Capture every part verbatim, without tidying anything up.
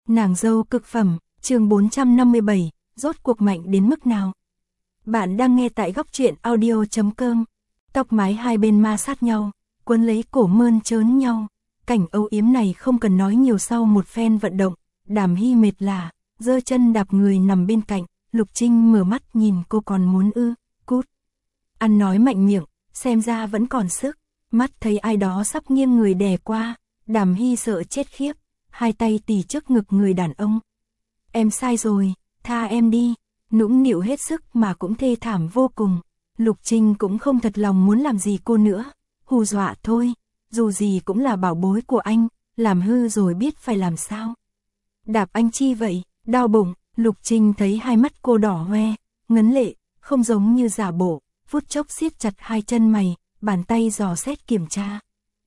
Nàng dâu cực phẩm, chương bốn trăm năm mươi bảy, rốt cuộc mạnh đến mức nào? Bạn đang nghe tại góc truyện audio chấm com. Tóc mái hai bên ma sát nhau, quấn lấy cổ mơn trớn nhau. Cảnh âu yếm này không cần nói nhiều, sau một phen vận động, Đàm Hy mệt lả, giơ chân đạp người nằm bên cạnh. Lục Trinh mở mắt nhìn cô còn muốn ư, cút. Ăn nói mạnh miệng, xem ra vẫn còn sức. Mắt thấy ai đó sắp nghiêng người đè qua, Đàm Hy sợ chết khiếp, hai tay tì trước ngực người đàn ông. Em sai rồi, tha em đi. Nũng nịu hết sức mà cũng thê thảm vô cùng. Lục Trinh cũng không thật lòng muốn làm gì cô nữa, hù dọa thôi, dù gì cũng là bảo bối của anh, làm hư rồi biết phải làm sao. Đạp anh chi vậy, đau bụng. Lục Trinh thấy hai mắt cô đỏ hoe, ngấn lệ, không giống như giả bộ, phút chốc siết chặt hai chân mày, bàn tay dò xét kiểm tra.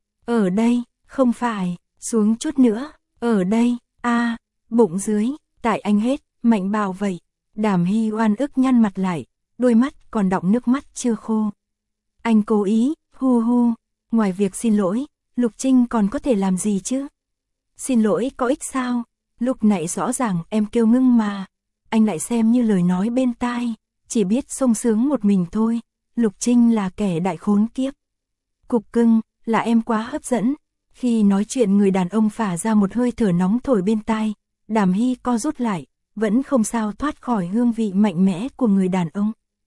Ở đây, không phải, xuống chút nữa, ở đây, a à, bụng dưới, tại anh hết, mạnh bạo vậy. Đàm Hy oan ức nhăn mặt lại, đôi mắt còn đọng nước mắt chưa khô. Anh cố ý, hu hu, ngoài việc xin lỗi, Lục Trinh còn có thể làm gì chứ? Xin lỗi có ích sao? Lúc nãy rõ ràng em kêu ngưng mà, anh lại xem như lời nói bên tai, chỉ biết sung sướng một mình thôi. Lục Trinh là kẻ đại khốn kiếp. Cục cưng, là em quá hấp dẫn. Khi nói chuyện người đàn ông phả ra một hơi thở nóng thổi bên tai, Đàm Hy co rút lại, vẫn không sao thoát khỏi hương vị mạnh mẽ của người đàn ông.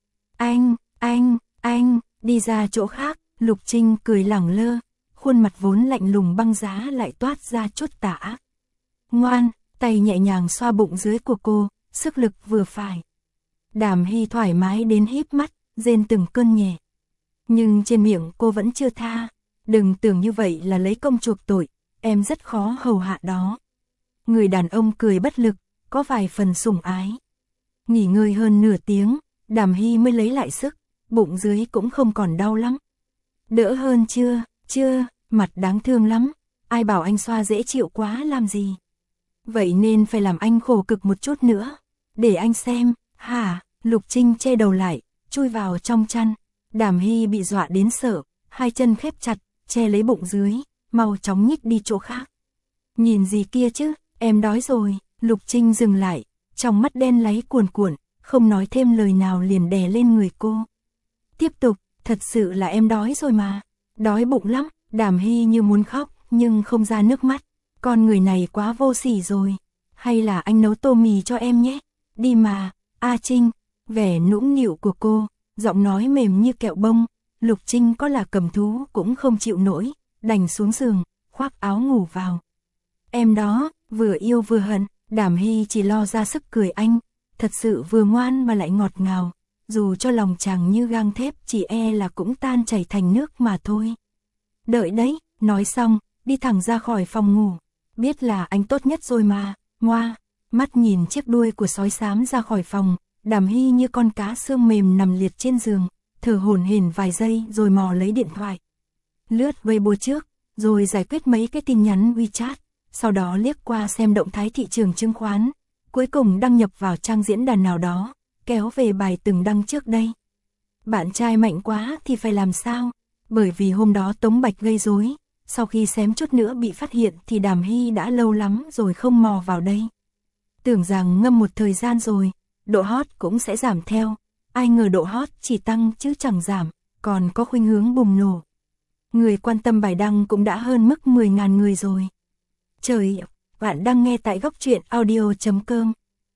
Anh, anh, anh, đi ra chỗ khác. Lục Trinh cười lẳng lơ, khuôn mặt vốn lạnh lùng băng giá lại toát ra chút tà ác. Ngoan, tay nhẹ nhàng xoa bụng dưới của cô, sức lực vừa phải. Đàm Hy thoải mái đến híp mắt, rên từng cơn nhẹ. Nhưng trên miệng cô vẫn chưa tha. Đừng tưởng như vậy là lấy công chuộc tội, em rất khó hầu hạ đó. Người đàn ông cười bất lực, có vài phần sủng ái. Nghỉ ngơi hơn nửa tiếng, Đàm Hy mới lấy lại sức, bụng dưới cũng không còn đau lắm. Đỡ hơn chưa? Chưa, mặt đáng thương lắm, ai bảo anh xoa dễ chịu quá làm gì. Vậy nên phải làm anh khổ cực một chút nữa, để anh xem. Hả? Lục Trinh che đầu lại, chui vào trong chăn. Đàm Hy bị dọa đến sợ, hai chân khép chặt, che lấy bụng dưới, mau chóng nhích đi chỗ khác. Nhìn gì kia chứ, em đói rồi. Lục Trinh dừng lại, trong mắt đen láy cuồn cuộn, không nói thêm lời nào liền đè lên người cô. Tiếp tục, thật sự là em đói rồi mà, đói bụng lắm. Đàm Hy như muốn khóc, nhưng không ra nước mắt. Con người này quá vô sỉ rồi, hay là anh nấu tô mì cho em nhé, đi mà. A Trinh, vẻ nũng nịu của cô, giọng nói mềm như kẹo bông. Lục Trinh có là cầm thú cũng không chịu nổi, đành xuống giường, khoác áo ngủ vào. Em đó, vừa yêu vừa hận. Đàm Hy chỉ lo ra sức cười anh, thật sự vừa ngoan mà lại ngọt ngào, dù cho lòng chàng như gang thép chỉ e là cũng tan chảy thành nước mà thôi. Đợi đấy, nói xong, đi thẳng ra khỏi phòng ngủ, biết là anh tốt nhất rồi mà, ngoa. Mắt nhìn chiếc đuôi của sói xám ra khỏi phòng, Đàm Hy như con cá xương mềm nằm liệt trên giường, thở hổn hển vài giây rồi mò lấy điện thoại. Lướt Weibo trước, rồi giải quyết mấy cái tin nhắn WeChat, sau đó liếc qua xem động thái thị trường chứng khoán, cuối cùng đăng nhập vào trang diễn đàn nào đó, kéo về bài từng đăng trước đây. Bạn trai mạnh quá thì phải làm sao? Bởi vì hôm đó Tống Bạch gây rối, sau khi xém chút nữa bị phát hiện thì Đàm Hy đã lâu lắm rồi không mò vào đây. Tưởng rằng ngâm một thời gian rồi, độ hot cũng sẽ giảm theo, ai ngờ độ hot chỉ tăng chứ chẳng giảm, còn có khuynh hướng bùng nổ. Người quan tâm bài đăng cũng đã hơn mức mười nghìn người rồi. Trời, bạn đang nghe tại góc truyện audio chấm com.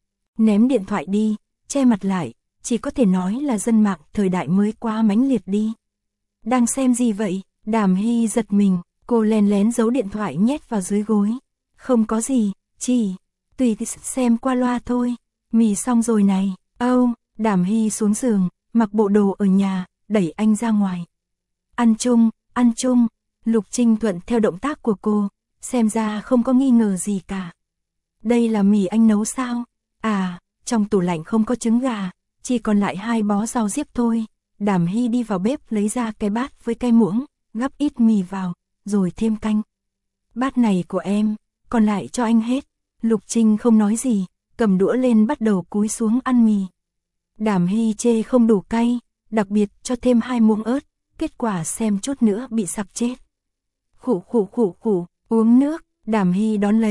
Ném điện thoại đi, che mặt lại, chỉ có thể nói là dân mạng thời đại mới quá mãnh liệt đi. Đang xem gì vậy? Đàm Hy giật mình, cô lén lén giấu điện thoại nhét vào dưới gối. Không có gì, chỉ tùy xem qua loa thôi. Mì xong rồi này. Âu, oh, Đàm Hy xuống giường, mặc bộ đồ ở nhà, đẩy anh ra ngoài. Ăn chung, ăn chung. Lục Trinh thuận theo động tác của cô, xem ra không có nghi ngờ gì cả. Đây là mì anh nấu sao? À, trong tủ lạnh không có trứng gà, chỉ còn lại hai bó rau diếp thôi. Đàm Hy đi vào bếp lấy ra cái bát với cái muỗng, gắp ít mì vào, rồi thêm canh. Bát này của em, còn lại cho anh hết. Lục Trinh không nói gì, cầm đũa lên bắt đầu cúi xuống ăn mì. Đàm Hy chê không đủ cay, đặc biệt cho thêm hai muỗng ớt, kết quả xem chút nữa bị sặc chết. Khụ khụ khụ khụ, uống nước. Đàm Hy đón lấy,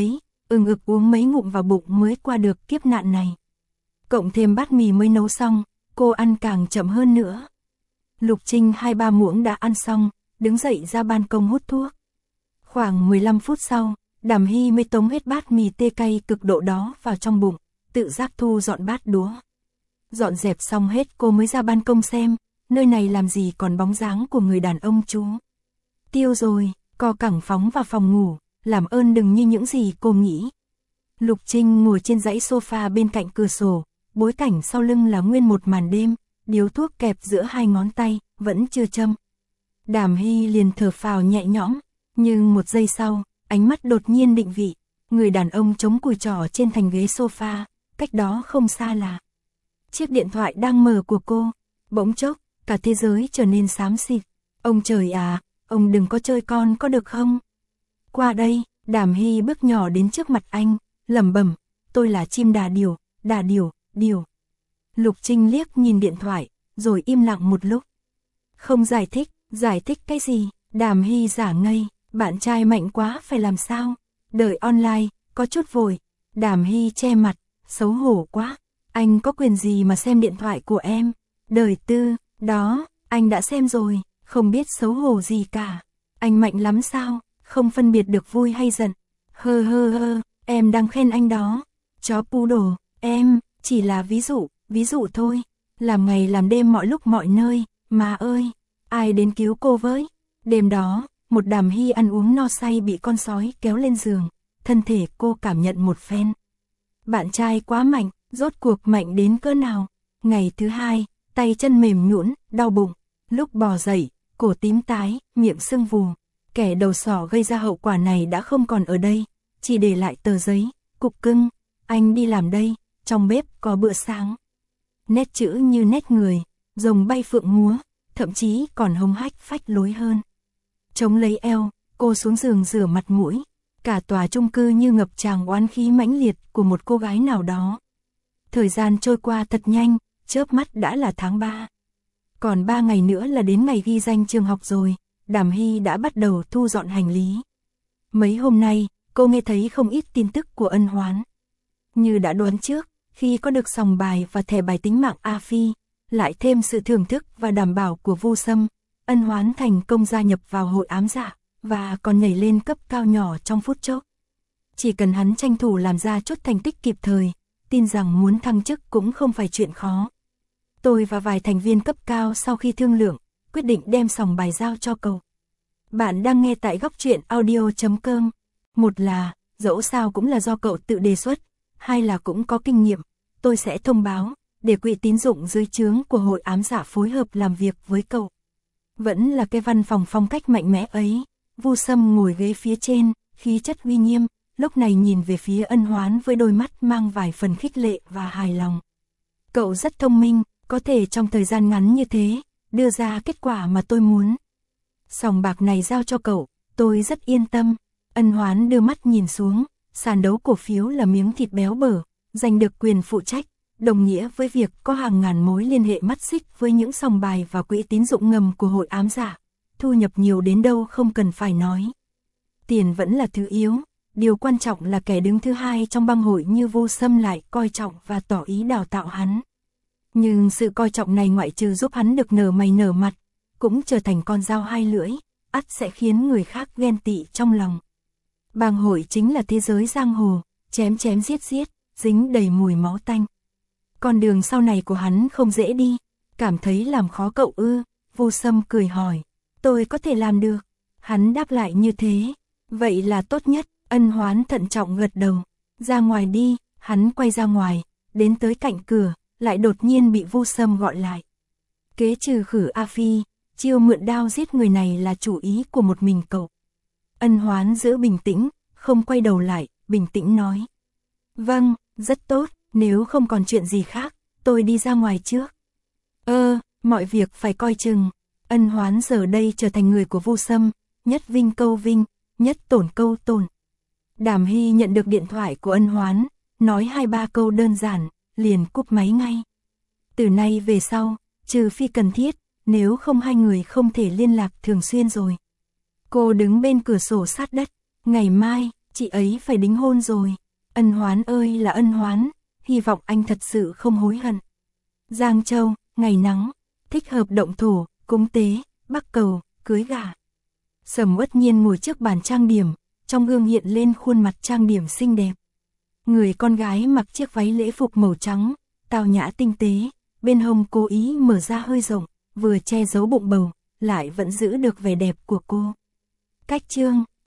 ừng ực uống mấy ngụm vào bụng mới qua được kiếp nạn này. Cộng thêm bát mì mới nấu xong, cô ăn càng chậm hơn nữa. Lục Trinh hai ba muỗng đã ăn xong, đứng dậy ra ban công hút thuốc. Khoảng mười lăm phút sau, Đàm Hy mới tống hết bát mì tê cay cực độ đó vào trong bụng, tự giác thu dọn bát đũa. Dọn dẹp xong hết cô mới ra ban công xem, nơi này làm gì còn bóng dáng của người đàn ông chú. Tiêu rồi, co cẳng phóng vào phòng ngủ, làm ơn đừng như những gì cô nghĩ. Lục Trinh ngồi trên dãy sofa bên cạnh cửa sổ, bối cảnh sau lưng là nguyên một màn đêm, điếu thuốc kẹp giữa hai ngón tay, vẫn chưa châm. Đàm Hy liền thở phào nhẹ nhõm, nhưng một giây sau, ánh mắt đột nhiên định vị, người đàn ông chống cùi trỏ trên thành ghế sofa, cách đó không xa là chiếc điện thoại đang mở của cô. Bỗng chốc, cả thế giới trở nên xám xịt. Ông trời à, ông đừng có chơi con có được không? Qua đây, Đàm Hy bước nhỏ đến trước mặt anh, lẩm bẩm, tôi là chim đà điểu, đà điểu, điểu. Lục Trinh liếc nhìn điện thoại, rồi im lặng một lúc. Không giải thích, giải thích cái gì? Đàm Hy giả ngây, bạn trai mạnh quá phải làm sao? Đợi online, có chút vội. Đàm Hy che mặt, xấu hổ quá. Anh có quyền gì mà xem điện thoại của em? Đời tư, đó, anh đã xem rồi, không biết xấu hổ gì cả. Anh mạnh lắm sao? Không phân biệt được vui hay giận. Hơ hơ hơ, em đang khen anh đó. Chó poodle, em, chỉ là ví dụ, ví dụ thôi. Làm ngày làm đêm mọi lúc mọi nơi, mà ơi, ai đến cứu cô với? Đêm đó, một Đàm Hy ăn uống no say bị con sói kéo lên giường, thân thể cô cảm nhận một phen. Bạn trai quá mạnh, rốt cuộc mạnh đến cỡ nào? Ngày thứ hai, tay chân mềm nhũn, đau bụng, lúc bò dậy, cổ tím tái, miệng sưng vù. Kẻ đầu sỏ gây ra hậu quả này đã không còn ở đây, chỉ để lại tờ giấy, cục cưng, anh đi làm đây, trong bếp có bữa sáng. Nét chữ như nét người, rồng bay phượng múa, thậm chí còn hông hách phách lối hơn. Chống lấy eo, cô xuống giường rửa mặt mũi, cả tòa chung cư như ngập tràn oán khí mãnh liệt của một cô gái nào đó. Thời gian trôi qua thật nhanh, chớp mắt đã là tháng ba. Còn ba ngày nữa là đến ngày ghi danh trường học rồi, Đàm Hy đã bắt đầu thu dọn hành lý. Mấy hôm nay, cô nghe thấy không ít tin tức của Ân Hoán. Như đã đoán trước, khi có được sòng bài và thẻ bài tính mạng A Phi, lại thêm sự thưởng thức và đảm bảo của Vu Sâm, Ân Hoán thành công gia nhập vào hội ám dạ, và còn nhảy lên cấp cao nhỏ trong phút chốc. Chỉ cần hắn tranh thủ làm ra chút thành tích kịp thời, tin rằng muốn thăng chức cũng không phải chuyện khó. Tôi và vài thành viên cấp cao sau khi thương lượng, quyết định đem sòng bài giao cho cậu. Bạn đang nghe tại góc truyện audio chấm com. Một là, dẫu sao cũng là do cậu tự đề xuất, hai là cũng có kinh nghiệm, tôi sẽ thông báo, để quỹ tín dụng dưới trướng của hội ám dạ phối hợp làm việc với cậu. Vẫn là cái văn phòng phong cách mạnh mẽ ấy, Vu Sâm ngồi ghế phía trên, khí chất uy nghiêm, lúc này nhìn về phía Ân Hoán với đôi mắt mang vài phần khích lệ và hài lòng. Cậu rất thông minh, có thể trong thời gian ngắn như thế, đưa ra kết quả mà tôi muốn. Sòng bạc này giao cho cậu, tôi rất yên tâm. Ân Hoán đưa mắt nhìn xuống, sàn đấu cổ phiếu là miếng thịt béo bở, giành được quyền phụ trách, đồng nghĩa với việc có hàng ngàn mối liên hệ mắt xích với những sòng bài và quỹ tín dụng ngầm của hội ám dạ. Thu nhập nhiều đến đâu không cần phải nói. Tiền vẫn là thứ yếu, điều quan trọng là kẻ đứng thứ hai trong bang hội như Vu Sâm lại coi trọng và tỏ ý đào tạo hắn. Nhưng sự coi trọng này ngoại trừ giúp hắn được nở mày nở mặt, cũng trở thành con dao hai lưỡi, ắt sẽ khiến người khác ghen tị trong lòng. Bang hội chính là thế giới giang hồ, chém chém giết giết, dính đầy mùi máu tanh. Con đường sau này của hắn không dễ đi, cảm thấy làm khó cậu ư? Vu Sâm cười hỏi, tôi có thể làm được. Hắn đáp lại như thế, vậy là tốt nhất. Ân Hoán thận trọng gật đầu, ra ngoài đi. Hắn quay ra ngoài, đến tới cạnh cửa, lại đột nhiên bị Vu Sâm gọi lại. Kế trừ khử A Phi, chiêu mượn đao giết người này là chủ ý của một mình cậu. Ân Hoán giữ bình tĩnh, không quay đầu lại, bình tĩnh nói. Vâng, rất tốt, nếu không còn chuyện gì khác, tôi đi ra ngoài trước. Ơ, mọi việc phải coi chừng. Ân Hoán giờ đây trở thành người của Vu Sâm, nhất vinh câu vinh, nhất tổn câu tổn. Đàm Hy nhận được điện thoại của Ân Hoán, nói hai ba câu đơn giản, liền cúp máy ngay. Từ nay về sau, trừ phi cần thiết, nếu không hai người không thể liên lạc thường xuyên rồi. Cô đứng bên cửa sổ sát đất, ngày mai, Chị ấy phải đính hôn rồi. Ân Hoán ơi là Ân Hoán, hy vọng anh thật sự không hối hận. Giang Châu, ngày nắng, thích hợp động thổ, cúng tế, bắc cầu, cưới gả. Sầm Uất Nhiên ngồi trước bàn trang điểm, trong gương hiện lên khuôn mặt trang điểm xinh đẹp. Người con gái mặc chiếc váy lễ phục màu trắng, tao nhã tinh tế, bên hông cố ý mở ra hơi rộng, vừa che giấu bụng bầu, lại vẫn giữ được vẻ đẹp của cô. Cách chương